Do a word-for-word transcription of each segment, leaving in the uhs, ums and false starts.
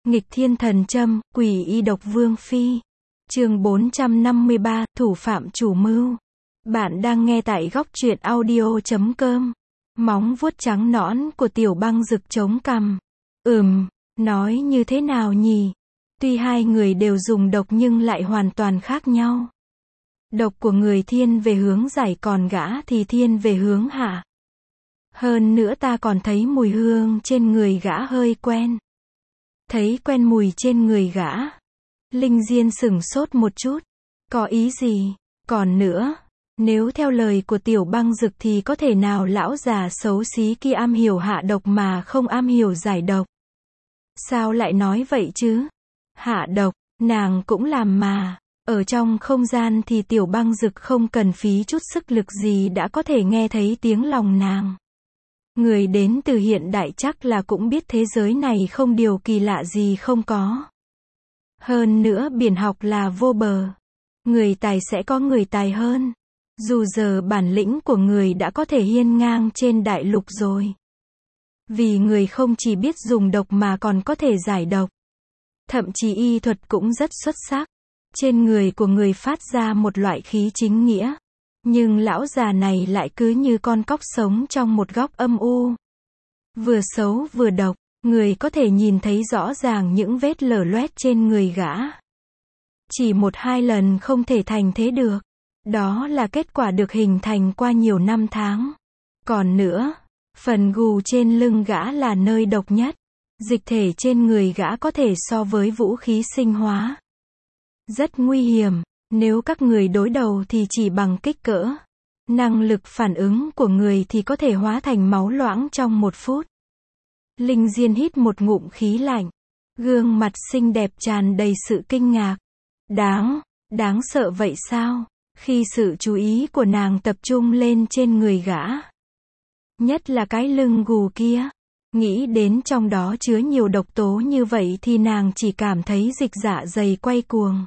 Nghịch thiên thần châm, quỷ y độc vương phi. Chương bốn trăm năm mươi ba, thủ phạm chủ mưu. Bạn đang nghe tại góc truyện audio chấm com. Móng vuốt trắng nõn của Tiểu Băng rực chống cằm. Ừm, nói như thế nào nhỉ? Tuy hai người đều dùng độc nhưng lại hoàn toàn khác nhau. Độc của người thiên về hướng giải, còn gã thì thiên về hướng hạ. Hơn nữa ta còn thấy mùi hương trên người gã hơi quen. Thấy quen mùi trên người gã. Linh Diên sửng sốt một chút. Có ý gì? Còn nữa, nếu theo lời của Tiểu Băng rực thì có thể nào lão già xấu xí kia am hiểu hạ độc mà không am hiểu giải độc? Sao lại nói vậy chứ? Hạ độc, nàng cũng làm mà. Ở trong không gian thì Tiểu Băng rực không cần phí chút sức lực gì đã có thể nghe thấy tiếng lòng nàng. Người đến từ hiện đại chắc là cũng biết thế giới này không điều kỳ lạ gì không có. Hơn nữa biển học là vô bờ. Người tài sẽ có người tài hơn. Dù giờ bản lĩnh của người đã có thể hiên ngang trên đại lục rồi. Vì người không chỉ biết dùng độc mà còn có thể giải độc. Thậm chí y thuật cũng rất xuất sắc. Trên người của người phát ra một loại khí chính nghĩa. Nhưng lão già này lại cứ như con cóc sống trong một góc âm u. Vừa xấu vừa độc, người có thể nhìn thấy rõ ràng những vết lở loét trên người gã. Chỉ một hai lần không thể thành thế được. Đó là kết quả được hình thành qua nhiều năm tháng. Còn nữa, phần gù trên lưng gã là nơi độc nhất. Dịch thể trên người gã có thể so với vũ khí sinh hóa. Rất nguy hiểm. Nếu các người đối đầu thì chỉ bằng kích cỡ. Năng lực phản ứng của người thì có thể hóa thành máu loãng trong một phút. Linh Diên hít một ngụm khí lạnh. Gương mặt xinh đẹp tràn đầy sự kinh ngạc. Đáng, đáng sợ vậy sao? Khi sự chú ý của nàng tập trung lên trên người gã. Nhất là cái lưng gù kia. Nghĩ đến trong đó chứa nhiều độc tố như vậy thì nàng chỉ cảm thấy dịch dạ dày quay cuồng.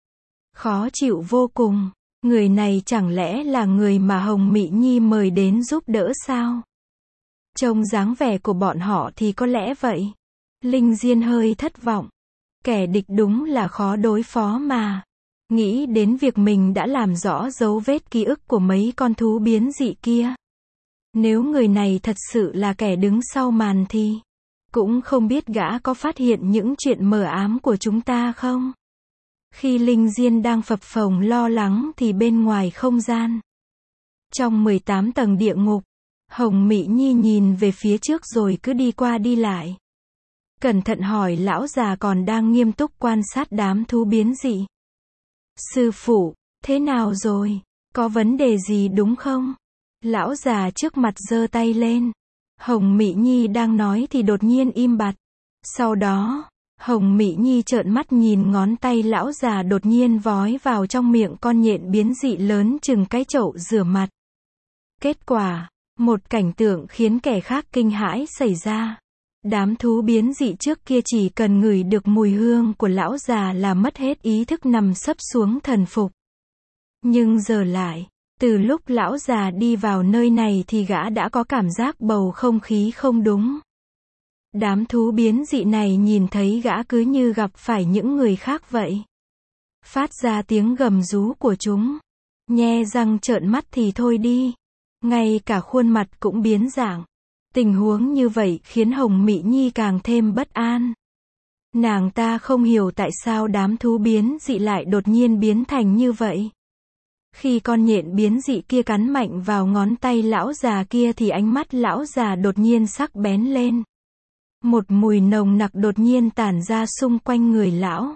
Khó chịu vô cùng. Người này chẳng lẽ là người mà Hồng Mị Nhi mời đến giúp đỡ sao? Trông dáng vẻ của bọn họ thì có lẽ vậy. Linh Diên hơi thất vọng. Kẻ địch đúng là khó đối phó mà. Nghĩ đến việc mình đã làm rõ dấu vết ký ức của mấy con thú biến dị kia. Nếu người này thật sự là kẻ đứng sau màn thì cũng không biết gã có phát hiện những chuyện mờ ám của chúng ta không? Khi Linh Diên đang phập phồng lo lắng thì bên ngoài không gian, trong mười tám tầng địa ngục, Hồng Mị Nhi nhìn về phía trước rồi cứ đi qua đi lại. Cẩn thận hỏi lão già còn đang nghiêm túc quan sát đám thú biến dị. Sư phụ, thế nào rồi? Có vấn đề gì đúng không? Lão già trước mặt giơ tay lên. Hồng Mị Nhi đang nói thì đột nhiên im bặt. Sau đó, Hồng Mị Nhi trợn mắt nhìn ngón tay lão già đột nhiên vói vào trong miệng con nhện biến dị lớn chừng cái chậu rửa mặt. Kết quả, một cảnh tượng khiến kẻ khác kinh hãi xảy ra. Đám thú biến dị trước kia chỉ cần ngửi được mùi hương của lão già là mất hết ý thức nằm sấp xuống thần phục. Nhưng giờ lại, từ lúc lão già đi vào nơi này thì gã đã có cảm giác bầu không khí không đúng. Đám thú biến dị này nhìn thấy gã cứ như gặp phải những người khác vậy. Phát ra tiếng gầm rú của chúng. Nhe răng trợn mắt thì thôi đi. Ngay cả khuôn mặt cũng biến dạng. Tình huống như vậy khiến Hồng Mị Nhi càng thêm bất an. Nàng ta không hiểu tại sao đám thú biến dị lại đột nhiên biến thành như vậy. Khi con nhện biến dị kia cắn mạnh vào ngón tay lão già kia thì ánh mắt lão già đột nhiên sắc bén lên. Một mùi nồng nặc đột nhiên tản ra xung quanh người lão.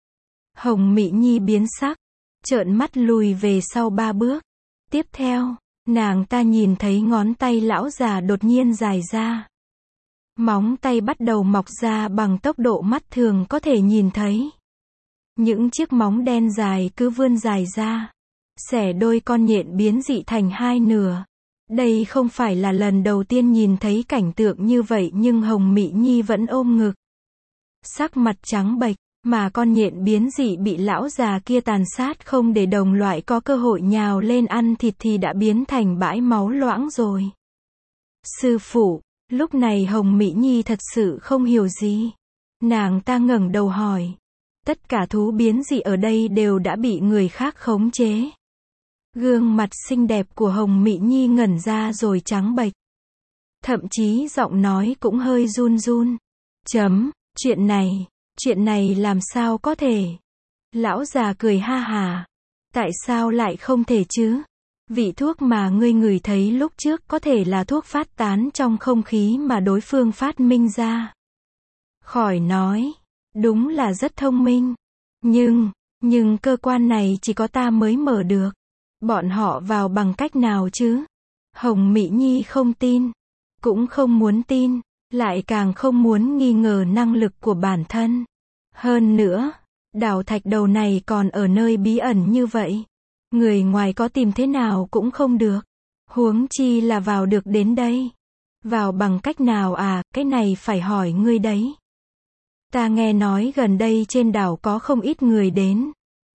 Hồng Mị Nhi biến sắc, trợn mắt lùi về sau ba bước. Tiếp theo, nàng ta nhìn thấy ngón tay lão già đột nhiên dài ra. Móng tay bắt đầu mọc ra bằng tốc độ mắt thường có thể nhìn thấy. Những chiếc móng đen dài cứ vươn dài ra, xẻ đôi con nhện biến dị thành hai nửa. Đây không phải là lần đầu tiên nhìn thấy cảnh tượng như vậy nhưng Hồng Mị Nhi vẫn ôm ngực. Sắc mặt trắng bệch, mà con nhện biến dị bị lão già kia tàn sát không để đồng loại có cơ hội nhào lên ăn thịt thì đã biến thành bãi máu loãng rồi. Sư phụ, lúc này Hồng Mị Nhi thật sự không hiểu gì. Nàng ta ngẩng đầu hỏi. Tất cả thú biến dị ở đây đều đã bị người khác khống chế. Gương mặt xinh đẹp của Hồng Mị Nhi ngẩn ra rồi trắng bệch. Thậm chí giọng nói cũng hơi run run. Chấm, chuyện này, chuyện này làm sao có thể? Lão già cười ha hà. Tại sao lại không thể chứ? Vị thuốc mà ngươi ngửi thấy lúc trước có thể là thuốc phát tán trong không khí mà đối phương phát minh ra. Khỏi nói, đúng là rất thông minh. Nhưng, nhưng cơ quan này chỉ có ta mới mở được. Bọn họ vào bằng cách nào chứ? Hồng Mị Nhi không tin, cũng không muốn tin, lại càng không muốn nghi ngờ năng lực của bản thân. Hơn nữa, đảo thạch đầu này còn ở nơi bí ẩn như vậy. Người ngoài có tìm thế nào cũng không được. Huống chi là vào được đến đây. Vào bằng cách nào à, cái này phải hỏi ngươi đấy. Ta nghe nói gần đây trên đảo có không ít người đến.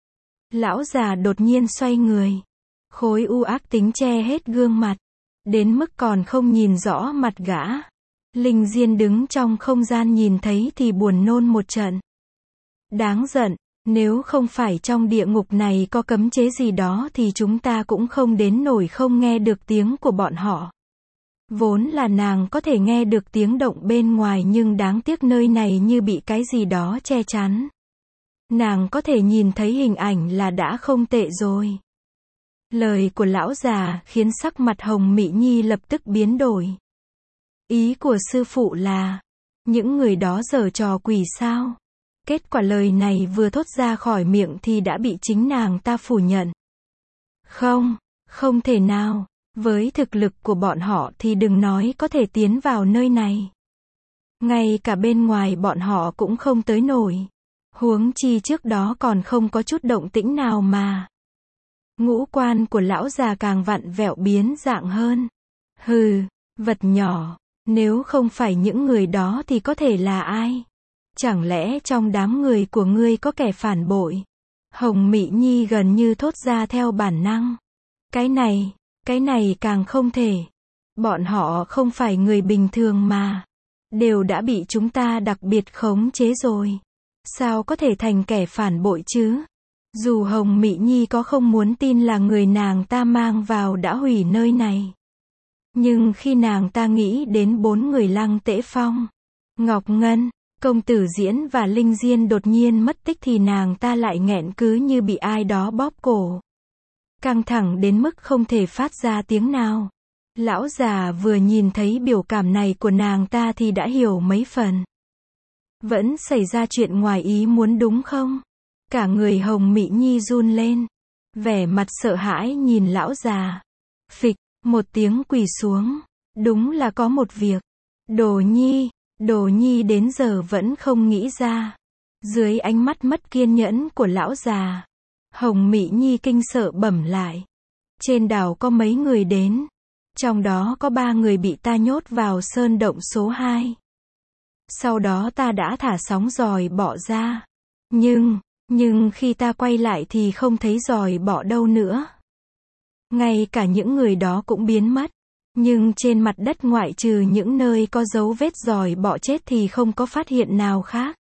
Lão già đột nhiên xoay người. Khối u ác tính che hết gương mặt. Đến mức còn không nhìn rõ mặt gã. Linh Diên đứng trong không gian nhìn thấy thì buồn nôn một trận. Đáng giận, nếu không phải trong địa ngục này có cấm chế gì đó thì chúng ta cũng không đến nổi không nghe được tiếng của bọn họ. Vốn là nàng có thể nghe được tiếng động bên ngoài nhưng đáng tiếc nơi này như bị cái gì đó che chắn. Nàng có thể nhìn thấy hình ảnh là đã không tệ rồi. Lời của lão già khiến sắc mặt Hồng Mị Nhi lập tức biến đổi. Ý của sư phụ là, những người đó giở trò quỷ sao? Kết quả lời này vừa thốt ra khỏi miệng thì đã bị chính nàng ta phủ nhận. Không, không thể nào. Với thực lực của bọn họ thì đừng nói có thể tiến vào nơi này. Ngay cả bên ngoài bọn họ cũng không tới nổi. Huống chi trước đó còn không có chút động tĩnh nào mà. Ngũ quan của lão già càng vặn vẹo biến dạng hơn. Hừ, vật nhỏ, nếu không phải những người đó thì có thể là ai? Chẳng lẽ trong đám người của ngươi có kẻ phản bội? Hồng Mị Nhi gần như thốt ra theo bản năng. Cái này, cái này càng không thể. Bọn họ không phải người bình thường mà. Đều đã bị chúng ta đặc biệt khống chế rồi. Sao có thể thành kẻ phản bội chứ? Dù Hồng Mị Nhi có không muốn tin là người nàng ta mang vào đã hủy nơi này. Nhưng khi nàng ta nghĩ đến bốn người Lăng Tễ Phong, Ngọc Ngân, Công Tử Diễn và Linh Diên đột nhiên mất tích thì nàng ta lại nghẹn cứ như bị ai đó bóp cổ. Căng thẳng đến mức không thể phát ra tiếng nào. Lão già vừa nhìn thấy biểu cảm này của nàng ta thì đã hiểu mấy phần. Vẫn xảy ra chuyện ngoài ý muốn đúng không? Cả người Hồng Mị Nhi run lên. Vẻ mặt sợ hãi nhìn lão già. Phịch, một tiếng quỳ xuống. Đúng là có một việc. Đồ Nhi, Đồ Nhi đến giờ vẫn không nghĩ ra. Dưới ánh mắt mất kiên nhẫn của lão già, Hồng Mị Nhi kinh sợ bẩm lại. Trên đảo có mấy người đến. Trong đó có ba người bị ta nhốt vào sơn động số hai. Sau đó ta đã thả sóng giòi bọ ra. Nhưng, nhưng khi ta quay lại thì không thấy giòi bọ đâu nữa. Ngay cả những người đó cũng biến mất. Nhưng trên mặt đất ngoại trừ những nơi có dấu vết giòi bọ chết thì không có phát hiện nào khác.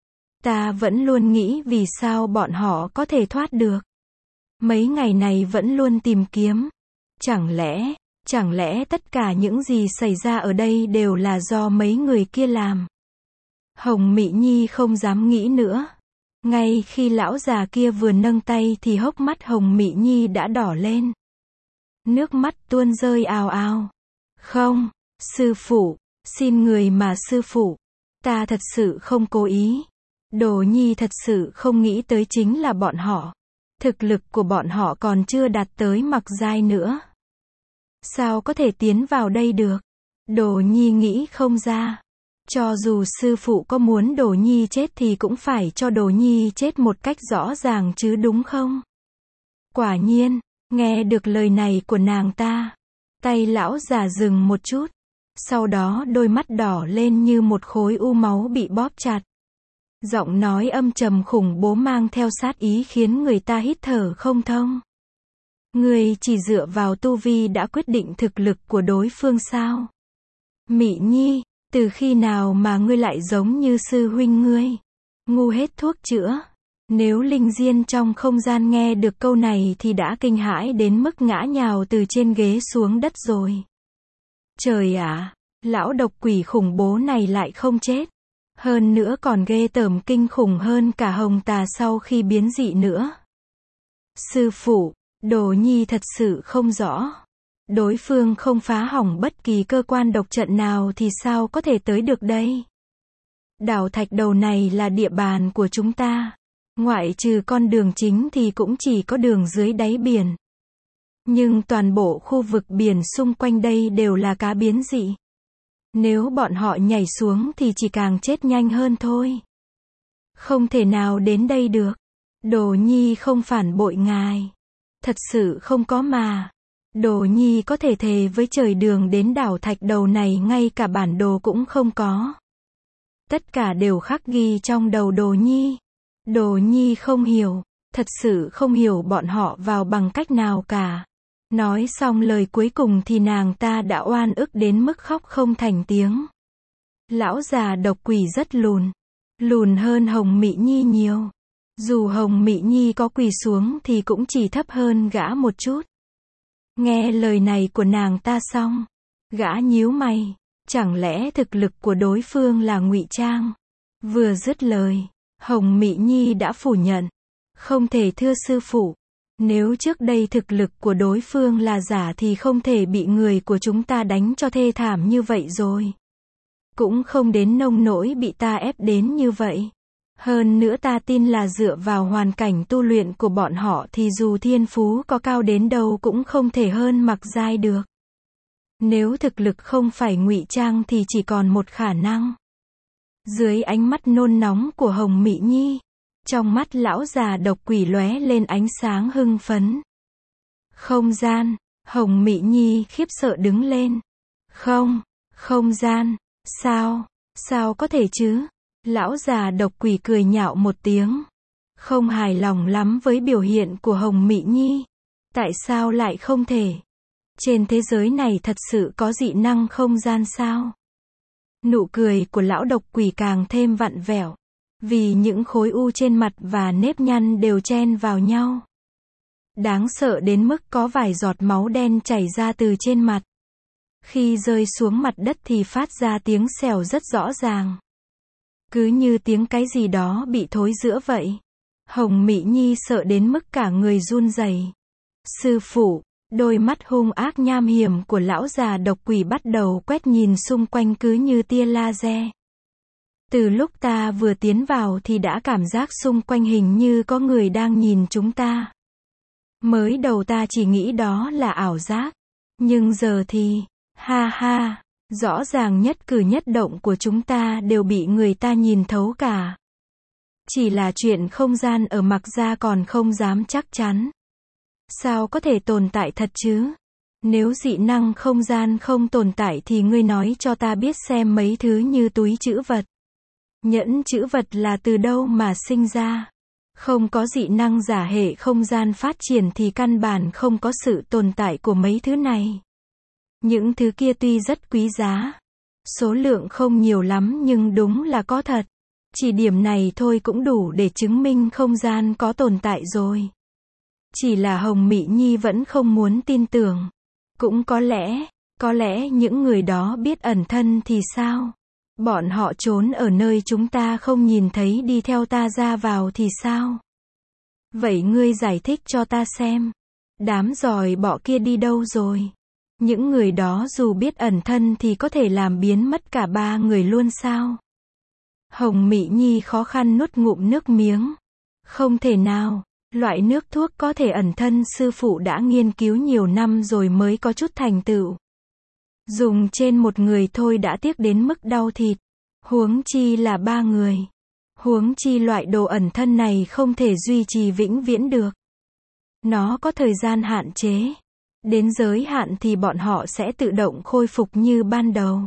Ta vẫn luôn nghĩ vì sao bọn họ có thể thoát được. Mấy ngày này vẫn luôn tìm kiếm. Chẳng lẽ, chẳng lẽ tất cả những gì xảy ra ở đây đều là do mấy người kia làm? Hồng Mị Nhi không dám nghĩ nữa. Ngay khi lão già kia vừa nâng tay thì hốc mắt Hồng Mị Nhi đã đỏ lên. Nước mắt tuôn rơi ào ào. Không, sư phụ, xin người mà sư phụ. Ta thật sự không cố ý. Đồ Nhi thật sự không nghĩ tới chính là bọn họ. Thực lực của bọn họ còn chưa đạt tới mặc giai nữa. Sao có thể tiến vào đây được? Đồ Nhi nghĩ không ra. Cho dù sư phụ có muốn Đồ Nhi chết thì cũng phải cho Đồ Nhi chết một cách rõ ràng chứ đúng không? Quả nhiên, nghe được lời này của nàng ta, tay lão già dừng một chút. Sau đó đôi mắt đỏ lên như một khối u máu bị bóp chặt. Giọng nói âm trầm khủng bố mang theo sát ý khiến người ta hít thở không thông. Người chỉ dựa vào tu vi đã quyết định thực lực của đối phương sao? Mị Nhi, Từ khi nào mà ngươi lại giống như sư huynh ngươi? Ngu hết thuốc chữa. Nếu Linh Diên trong không gian nghe được câu này thì đã kinh hãi đến mức ngã nhào từ trên ghế xuống đất rồi. Trời ạ, lão độc quỷ khủng bố này lại không chết. Hơn nữa còn ghê tởm kinh khủng hơn cả hồng tà sau khi biến dị nữa. Sư phụ, Đồ Nhi thật sự không rõ. Đối phương không phá hỏng bất kỳ cơ quan độc trận nào thì sao có thể tới được đây? Đảo thạch đầu này là địa bàn của chúng ta. Ngoại trừ con đường chính thì cũng chỉ có đường dưới đáy biển. Nhưng toàn bộ khu vực biển xung quanh đây đều là cá biến dị. Nếu bọn họ nhảy xuống thì chỉ càng chết nhanh hơn thôi. Không thể nào đến đây được. Đồ Nhi không phản bội ngài. Thật sự không có mà. Đồ Nhi có thể thề với trời đường đến đảo thạch đầu này ngay cả bản đồ cũng không có. Tất cả đều khắc ghi trong đầu Đồ Nhi. Đồ Nhi không hiểu. Thật sự không hiểu bọn họ vào bằng cách nào cả. Nói xong lời cuối cùng thì nàng ta đã oan ức đến mức khóc không thành tiếng. Lão già độc quỷ rất lùn. Lùn hơn Hồng Mị Nhi nhiều. Dù Hồng Mị Nhi có quỳ xuống thì cũng chỉ thấp hơn gã một chút. Nghe lời này của nàng ta xong, gã nhíu mày, chẳng lẽ thực lực của đối phương là ngụy trang? Vừa dứt lời, Hồng Mị Nhi đã phủ nhận. Không thể thưa sư phụ. Nếu trước đây thực lực của đối phương là giả thì không thể bị người của chúng ta đánh cho thê thảm như vậy rồi. Cũng không đến nông nỗi bị ta ép đến như vậy. Hơn nữa ta tin là dựa vào hoàn cảnh tu luyện của bọn họ thì dù thiên phú có cao đến đâu cũng không thể hơn Mặc Giai được. Nếu thực lực không phải ngụy trang thì chỉ còn một khả năng. Dưới ánh mắt nôn nóng của Hồng Mị Nhi, trong mắt lão già độc quỷ lóe lên ánh sáng hưng phấn. Không gian, Hồng Mị Nhi khiếp sợ đứng lên. Không, không gian, sao, sao có thể chứ? Lão già độc quỷ cười nhạo một tiếng. Không hài lòng lắm với biểu hiện của Hồng Mị Nhi. Tại sao lại không thể? Trên thế giới này thật sự có dị năng không gian sao? Nụ cười của lão độc quỷ càng thêm vặn vẹo. Vì những khối u trên mặt và nếp nhăn đều chen vào nhau. Đáng sợ đến mức có vài giọt máu đen chảy ra từ trên mặt. Khi rơi xuống mặt đất thì phát ra tiếng xèo rất rõ ràng. Cứ như tiếng cái gì đó bị thối rữa vậy. Hồng Mị Nhi sợ đến mức cả người run rẩy. Sư phụ, đôi mắt hung ác nham hiểm của lão già độc quỷ bắt đầu quét nhìn xung quanh cứ như tia laser. Từ lúc ta vừa tiến vào thì đã cảm giác xung quanh hình như có người đang nhìn chúng ta. Mới đầu ta chỉ nghĩ đó là ảo giác. Nhưng giờ thì, ha ha, rõ ràng nhất cử nhất động của chúng ta đều bị người ta nhìn thấu cả. Chỉ là chuyện không gian ở Mặc Gia còn không dám chắc chắn. Sao có thể tồn tại thật chứ? Nếu dị năng không gian không tồn tại thì ngươi nói cho ta biết xem mấy thứ như túi trữ vật, nhẫn trữ vật là từ đâu mà sinh ra. Không có dị năng giả hệ không gian phát triển thì căn bản không có sự tồn tại của mấy thứ này. Những thứ kia tuy rất quý giá, số lượng không nhiều lắm nhưng đúng là có thật. Chỉ điểm này thôi cũng đủ để chứng minh không gian có tồn tại rồi. Chỉ là Hồng Mị Nhi vẫn không muốn tin tưởng. Cũng có lẽ, có lẽ những người đó biết ẩn thân thì sao? Bọn họ trốn ở nơi chúng ta không nhìn thấy đi theo ta ra vào thì sao? Vậy ngươi giải thích cho ta xem. Đám giòi bọ kia đi đâu rồi? Những người đó dù biết ẩn thân thì có thể làm biến mất cả ba người luôn sao? Hồng Mị Nhi khó khăn nuốt ngụm nước miếng. Không thể nào. Loại nước thuốc có thể ẩn thân sư phụ đã nghiên cứu nhiều năm rồi mới có chút thành tựu. Dùng trên một người thôi đã tiếc đến mức đau thịt. Huống chi là ba người. Huống chi loại đồ ẩn thân này không thể duy trì vĩnh viễn được. Nó có thời gian hạn chế. Đến giới hạn thì bọn họ sẽ tự động khôi phục như ban đầu.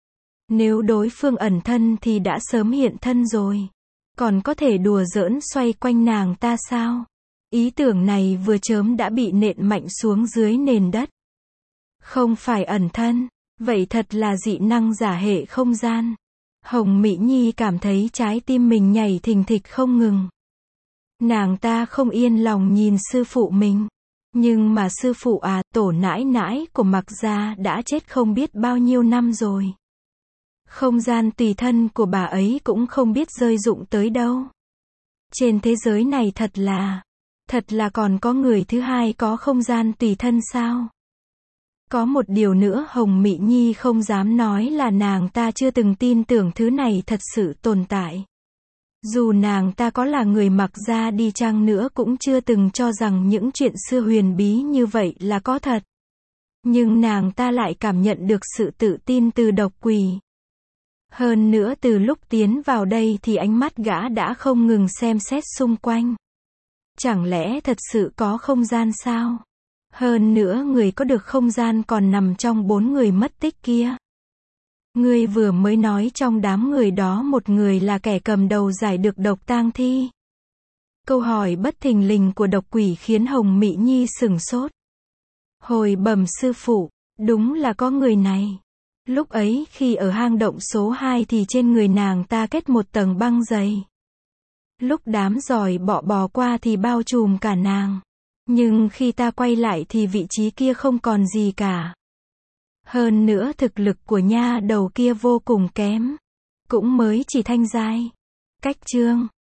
Nếu đối phương ẩn thân thì đã sớm hiện thân rồi. Còn có thể đùa giỡn xoay quanh nàng ta sao? Ý tưởng này vừa chớm đã bị nện mạnh xuống dưới nền đất. Không phải ẩn thân, Vậy thật là dị năng giả hệ không gian. Hồng Mỹ Nhi cảm thấy trái tim mình nhảy thình thịch không ngừng. Nàng ta không yên lòng nhìn sư phụ mình. Nhưng mà sư phụ à, tổ nãi nãi của Mạc gia đã chết không biết bao nhiêu năm rồi. Không gian tùy thân của bà ấy cũng không biết rơi rụng tới đâu. Trên thế giới này thật là, thật là còn có người thứ hai có không gian tùy thân sao? Có một điều nữa Hồng Mỹ Nhi không dám nói là nàng ta chưa từng tin tưởng thứ này thật sự tồn tại. Dù nàng ta có là người Mạc gia đi chăng nữa cũng chưa từng cho rằng những chuyện xưa huyền bí như vậy là có thật. Nhưng nàng ta lại cảm nhận được sự tự tin từ độc quỷ. Hơn nữa từ lúc tiến vào đây thì ánh mắt gã đã không ngừng xem xét xung quanh. Chẳng lẽ thật sự có không gian sao? Hơn nữa người có được không gian còn nằm trong bốn người mất tích kia. Ngươi vừa mới nói trong đám người đó một người là kẻ cầm đầu giải được độc tang thi. Câu hỏi bất thình lình của độc quỷ khiến Hồng Mỹ Nhi sửng sốt. Hồi bẩm sư phụ, đúng là có người này. Lúc ấy khi ở hang động số hai thì trên người nàng ta kết một tầng băng dày. Lúc đám giòi bọ bò qua thì bao trùm cả nàng. Nhưng khi ta quay lại thì vị trí kia không còn gì cả. Hơn nữa thực lực của nha đầu kia vô cùng kém. Cũng mới chỉ thanh giai. Cách chương